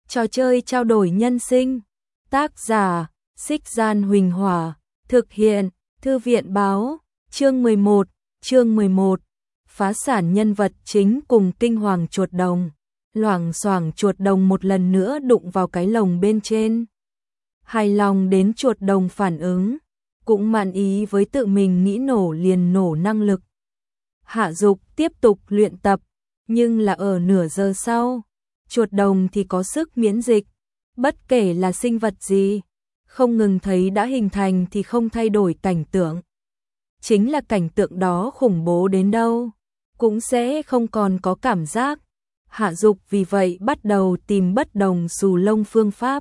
Trò chơi trao đổi nhân sinh. Tác giả: Xích Gian Huỳnh Hỏa. Thực hiện: Thư viện Báo. Chương 11. Phá sản nhân vật chính cùng kinh hoàng chuột đồng. Loảng xoảng chuột đồng một lần nữa đụng vào cái lồng bên trên. Hài lòng đến chuột đồng phản ứng, cũng mãn ý với tự mình nghĩ nổ liền nổ năng lực. Hạ Dục tiếp tục luyện tập, nhưng là ở nửa giờ sau, chuột đồng thì có sức miễn dịch, bất kể là sinh vật gì, không ngừng thấy đã hình thành thì không thay đổi cảnh tượng. Chính là cảnh tượng đó khủng bố đến đâu, cũng sẽ không còn có cảm giác. Hạ Dục vì vậy bắt đầu tìm bất đồng xù lông phương pháp.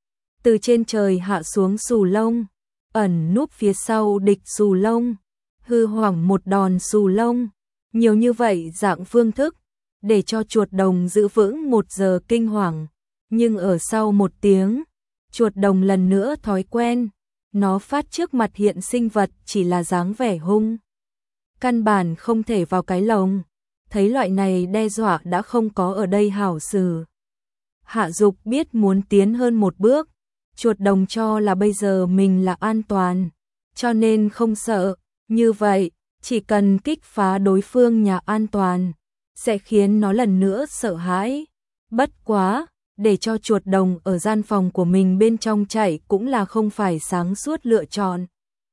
Từ trên trời hạ xuống xù lông, ẩn núp phía sau địch xù lông, hư hoảng một đòn xù lông, nhiều như vậy dạng phương thức, để cho chuột đồng giữ vững 1 giờ kinh hoàng. Nhưng ở sau 1 tiếng, chuột đồng lần nữa thói quen, nó phát trước mặt hiện sinh vật chỉ là dáng vẻ hung. Căn bản không thể vào cái lồng, thấy loại này đe dọa đã không có ở đây hảo xử. Hạ Dục biết muốn tiến hơn 1 bước, chuột đồng cho là bây giờ mình là an toàn, cho nên không sợ, như vậy, chỉ cần kích phá đối phương nhà an toàn, sẽ khiến nó lần nữa sợ hãi. Bất quá, để cho chuột đồng ở gian phòng của mình bên trong chạy cũng là không phải sáng suốt lựa chọn.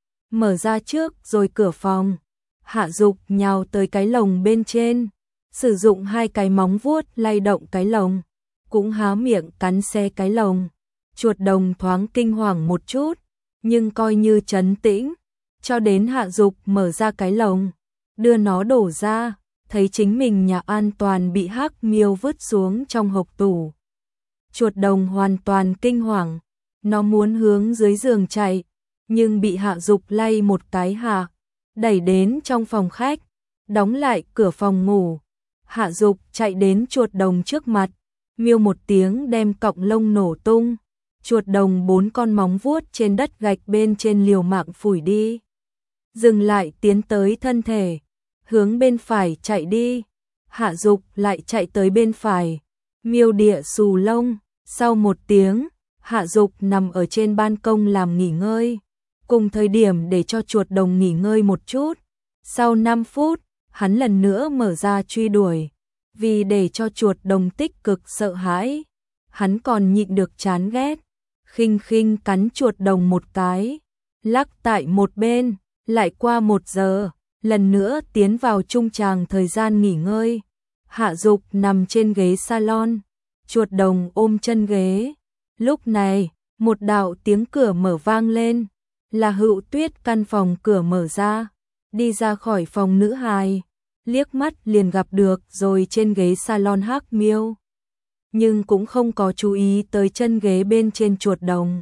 Mở ra trước rồi cửa phòng, Hạ Dục nhào tới cái lồng bên trên, sử dụng 2 cái móng vuốt lay động cái lồng, cũng há miệng cắn xé cái lồng. Chuột đồng thoáng kinh hoàng một chút, nhưng coi như trấn tĩnh, cho đến Hạ Dục mở ra cái lồng, đưa nó đổ ra, thấy chính mình nhà an toàn bị hắc miêu vứt xuống trong hộc tủ. Chuột đồng hoàn toàn kinh hoàng, nó muốn hướng dưới giường chạy, nhưng bị Hạ Dục lay một cái hạ, đẩy đến trong phòng khách, đóng lại cửa phòng ngủ. Hạ Dục chạy đến chuột đồng trước mặt, miêu một tiếng đem cọng lông nổ tung. Chuột đồng 4 con móng vuốt trên đất gạch bên trên liều mạng phủi đi. Dừng lại tiến tới thân thể, hướng bên phải chạy đi. Hạ Dục lại chạy tới bên phải, miêu địa xù lông. Sau 1 tiếng, Hạ Dục nằm ở trên ban công làm nghỉ ngơi, cùng thời điểm để cho chuột đồng nghỉ ngơi một chút. Sau 5 phút, hắn lần nữa mở ra truy đuổi, vì để cho chuột đồng tích cực sợ hãi, hắn còn nhịn được chán ghét, khinh khinh cắn chuột đồng một cái, lắc tại một bên. Lại qua 1 giờ, lần nữa tiến vào trung tràng thời gian nghỉ ngơi. Hạ Dục nằm trên ghế salon, chuột đồng ôm chân ghế. Lúc này, một đạo tiếng cửa mở vang lên, là Hựu Tuyết. Căn phòng cửa mở ra, đi ra khỏi phòng nữ hài, liếc mắt liền gặp được rồi trên ghế salon hắc miêu, nhưng cũng không có chú ý tới chân ghế bên trên chuột đồng.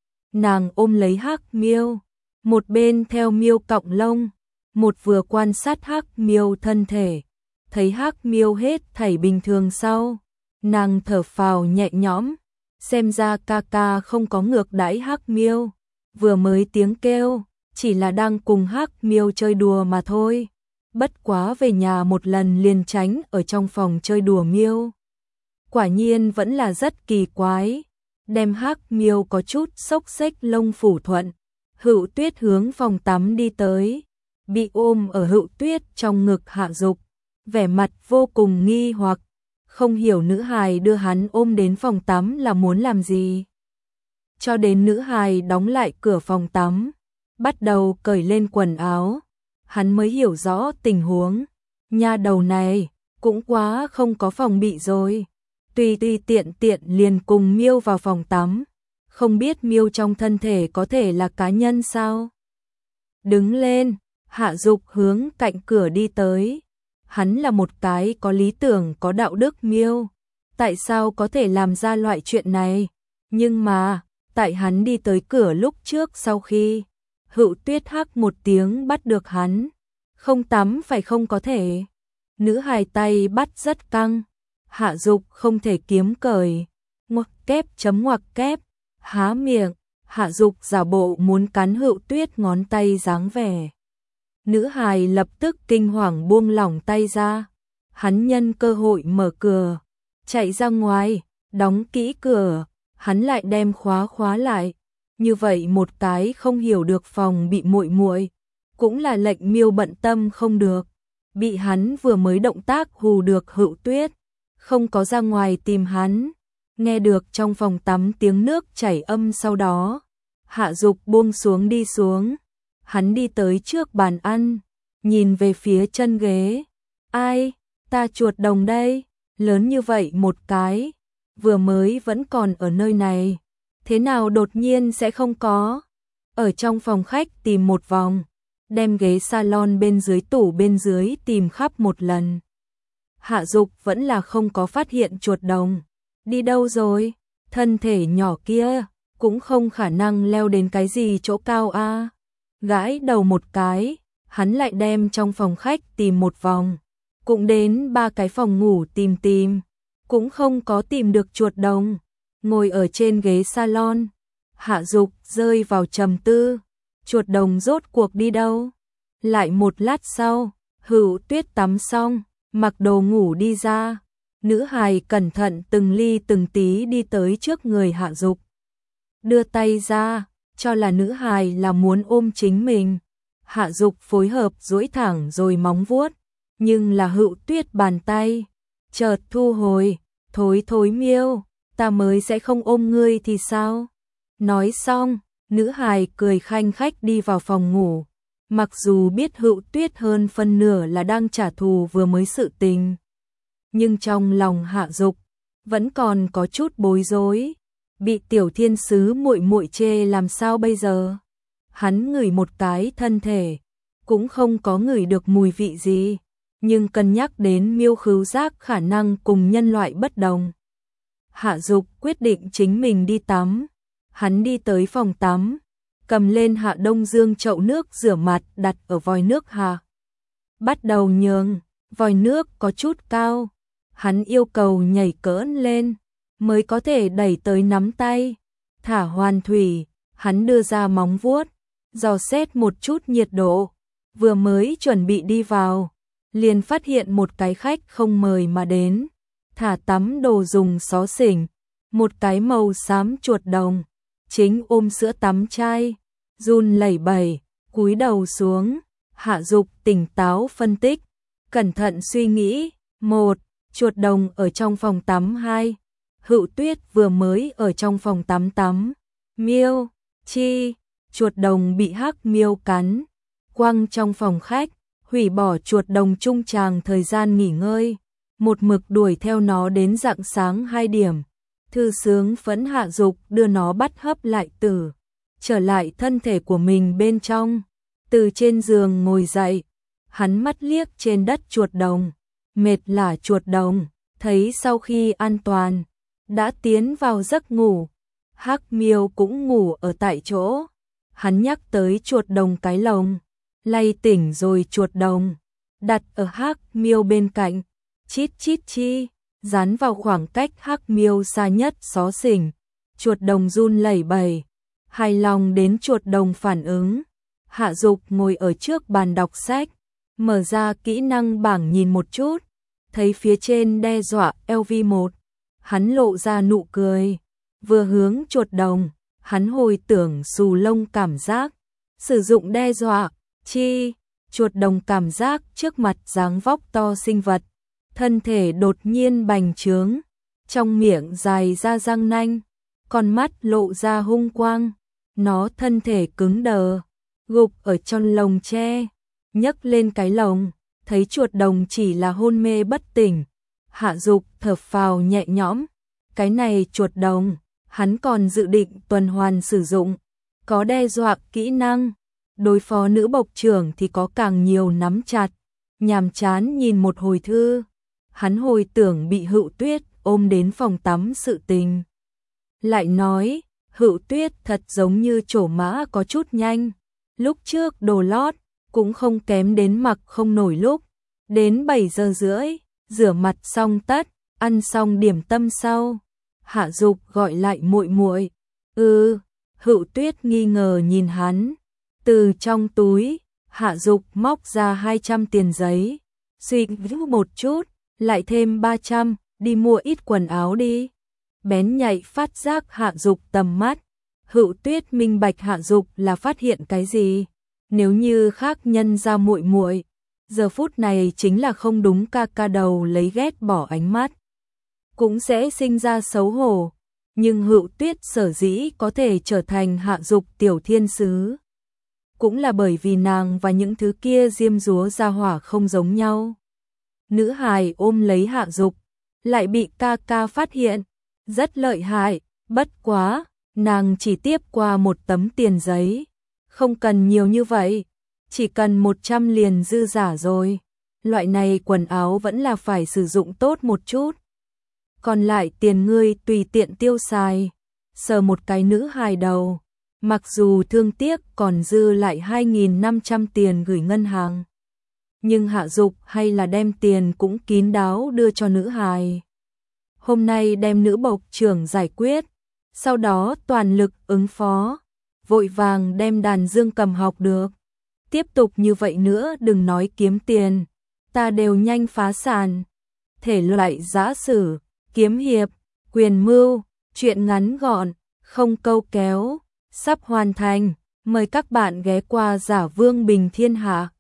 Nàng ôm lấy hắc miêu, một bên theo miêu cọng lông, một vừa quan sát hắc miêu thân thể, thấy hắc miêu hết thảy bình thường sau, nàng thở phào nhẹ nhõm, xem ra ca ca không có ngược đãi hắc miêu, vừa mới tiếng kêu, chỉ là đang cùng hắc miêu chơi đùa mà thôi. Bất quá về nhà một lần liền tránh ở trong phòng chơi đùa miêu. Quả nhiên vẫn là rất kỳ quái, đem hắc miêu có chút xốc xếch lông phủ thuận. Hựu Tuyết hướng phòng tắm đi tới, bị ôm ở Hựu Tuyết trong ngực Hạ Dục, vẻ mặt vô cùng nghi hoặc, không hiểu nữ hài đưa hắn ôm đến phòng tắm là muốn làm gì. Cho đến nữ hài đóng lại cửa phòng tắm, bắt đầu cởi lên quần áo, hắn mới hiểu rõ tình huống. Nha đầu này cũng quá không có phòng bị rồi, tùy tiện liền cùng miêu vào phòng tắm. Không biết miêu trong thân thể có thể là cá nhân sao? Đứng lên, Hạ Dục hướng cạnh cửa đi tới. Hắn là một cái có lý tưởng có đạo đức miêu, tại sao có thể làm ra loại chuyện này? Nhưng mà, tại hắn đi tới cửa lúc trước sau khi Hựu Tuyết hắc một tiếng bắt được hắn, không tắm phải không có thể. Nữ hài tay bắt rất căng, Hạ Dục không thể kiếm cởi, ngoặc kép, há miệng, Hạ Dục giả bộ muốn cắn Hựu Tuyết ngón tay dáng vẻ. Nữ hài lập tức kinh hoàng buông lỏng tay ra, hắn nhân cơ hội mở cửa, chạy ra ngoài, Đóng kỹ cửa, hắn lại đem khóa lại. Như vậy một cái không hiểu được phòng bị muội muội, cũng là lệnh Miêu bận tâm không được. Bị hắn vừa mới động tác hù được Hựu Tuyết, không có ra ngoài tìm hắn. Nghe được trong phòng tắm tiếng nước chảy âm, sau đó Hạ Dục buông xuống đi xuống. Hắn đi tới trước bàn ăn, nhìn về phía chân ghế. Ai, ta chuột đồng đây, lớn như vậy một cái, vừa mới vẫn còn ở nơi này, thế nào đột nhiên sẽ không có. Ở trong phòng khách tìm một vòng, đem ghế salon bên dưới tủ bên dưới tìm khắp một lần. Hạ Dục vẫn là không có phát hiện chuột đồng. Đi đâu rồi? Thân thể nhỏ kia cũng không khả năng leo đến cái gì chỗ cao a. Gãi đầu một cái, hắn lại đem trong phòng khách tìm một vòng, cũng đến 3 cái phòng ngủ tìm, cũng không có tìm được chuột đồng. Ngồi ở trên ghế salon, Hạ Dục rơi vào trầm tư, chuột đồng rốt cuộc đi đâu? Lại một lát sau, Hựu Tuyết tắm xong, mặc đồ ngủ đi ra. Nữ hài cẩn thận từng ly từng tí đi tới trước người Hạ Dục, đưa tay ra, cho là nữ hài là muốn ôm chính mình. Hạ Dục phối hợp duỗi thẳng rồi móng vuốt, nhưng là Hựu Tuyết bàn tay chợt thu hồi. Thối Miêu, ta mới sẽ không ôm ngươi thì sao? Nói xong, nữ hài cười khanh khách đi vào phòng ngủ. Mặc dù biết Hựu Tuyết hơn phân nửa là đang trả thù vừa mới sự tình, nhưng trong lòng Hạ Dục vẫn còn có chút bối rối. Bị tiểu thiên sứ muội muội chê làm sao bây giờ? Hắn ngửi một cái thân thể, cũng không có ngửi được mùi vị gì, nhưng cân nhắc đến Miêu khứu giác khả năng cùng nhân loại bất đồng, Hạ Dục quyết định chính mình đi tắm. Hắn đi tới phòng tắm, cầm lên Hạ Đông Dương chậu nước rửa mặt đặt ở vòi nước hạ. Bắt đầu nhường, vòi nước có chút cao, hắn yêu cầu nhảy cỡn lên mới có thể đẩy tới nắm tay. Thả hoàn thủy, hắn đưa ra móng vuốt, dò xét một chút nhiệt độ. Vừa mới chuẩn bị đi vào, liền phát hiện một cái khách không mời mà đến, thả tắm đồ dùng xó xỉnh, một cái màu xám chuột đồng, chính ôm sữa tắm chai, run lẩy bẩy, cúi đầu xuống. Hạ Dục tỉnh táo phân tích, cẩn thận suy nghĩ. 1. Chuột đồng ở trong phòng tắm. 2. Hựu Tuyết vừa mới ở trong phòng tắm tắm. Miêu, chi, chuột đồng bị hắc miêu cắn, quăng trong phòng khách, hủy bỏ chuột đồng trung tràng thời gian nghỉ ngơi, một mực đuổi theo nó đến rạng sáng 2 điểm. Thư sướng phẫn Hạ Dục đưa nó bắt hấp lại trở lại thân thể của mình bên trong. Từ trên giường ngồi dậy, hắn mắt liếc trên đất chuột đồng, mệt là chuột đồng, thấy sau khi an toàn đã tiến vào giấc ngủ. Hắc miêu cũng ngủ ở tại chỗ. Hắn nhắc tới chuột đồng cái lồng, lay tỉnh rồi chuột đồng, đặt ở hắc miêu bên cạnh, chít chít chi, dán vào khoảng cách hắc miêu xa nhất xó xỉnh. Chuột đồng run lẩy bẩy, hài lòng đến chuột đồng phản ứng. Hạ Dục ngồi ở trước bàn đọc sách, mở ra kỹ năng bảng nhìn một chút, thấy phía trên đe dọa LV1, hắn lộ ra nụ cười, vừa hướng chuột đồng, hắn hồi tưởng xù lông cảm giác, sử dụng đe dọa, chi, chuột đồng cảm giác trước mặt dáng vóc to sinh vật, thân thể đột nhiên bành trướng, trong miệng dài ra răng nanh, con mắt lộ ra hung quang, nó thân thể cứng đờ, gục ở trong lồng tre, nhấc lên cái lồng, thấy chuột đồng chỉ là hôn mê bất tỉnh. Hạ Dục thở phào nhẹ nhõm, cái này chuột đồng, hắn còn dự định tuần hoàn sử dụng, có đe dọa kỹ năng, đối phó nữ bộc trưởng thì có càng nhiều nắm chặt. Nhàm chán nhìn một hồi thư, hắn hồi tưởng bị Hựu Tuyết ôm đến phòng tắm sự tình. Lại nói, Hựu Tuyết thật giống như trổ mã có chút nhanh, lúc trước đồ lót cũng không kém đến mặc không nổi lúc. Đến 7 giờ rưỡi, rửa mặt xong tất, ăn xong điểm tâm sau, Hạ Dục gọi lại muội muội. Hựu Tuyết nghi ngờ nhìn hắn, từ trong túi, Hạ Dục móc ra 200 tiền giấy, suy nghĩ một chút, lại thêm 300, đi mua ít quần áo đi. bén nhạy phát giác Hạ Dục tầm mắt. Hữu Tuyết minh bạch Hạ Dục là phát hiện cái gì. Nếu như khác nhân ra muội muội, giờ phút này chính là không đúng ca ca đầu lấy ghét bỏ ánh mắt, cũng sẽ sinh ra xấu hổ. Nhưng Hữu Tuyết sở dĩ có thể trở thành Hạ Dục tiểu thiên sứ, cũng là bởi vì nàng và những thứ kia diêm dúa ra hỏa không giống nhau. Nữ hài ôm lấy Hạ Dục, lại bị ca ca phát hiện, rất lợi hại, bất quá, nàng chỉ tiếp qua một tấm tiền giấy, không cần nhiều như vậy, chỉ cần 100 liền dư giả rồi. Loại này quần áo vẫn là phải sử dụng tốt một chút. Còn lại tiền ngươi tùy tiện tiêu xài. Sờ một cái nữ hài đầu, mặc dù thương tiếc còn dư lại 2.500 tiền gửi ngân hàng, nhưng Hạ Dục hay là đem tiền cũng kín đáo đưa cho nữ hài. Hôm nay đem nữ bộc trưởng giải quyết, sau đó toàn lực ứng phó, vội vàng đem đàn dương cầm học được. Tiếp tục như vậy nữa đừng nói kiếm tiền, ta đều nhanh phá sản. Thể loại giã sử, kiếm hiệp, quyền mưu, truyện ngắn gọn, không câu kéo, sắp hoàn thành. Mời các bạn ghé qua Giả Vương Bình Thiên Hạ.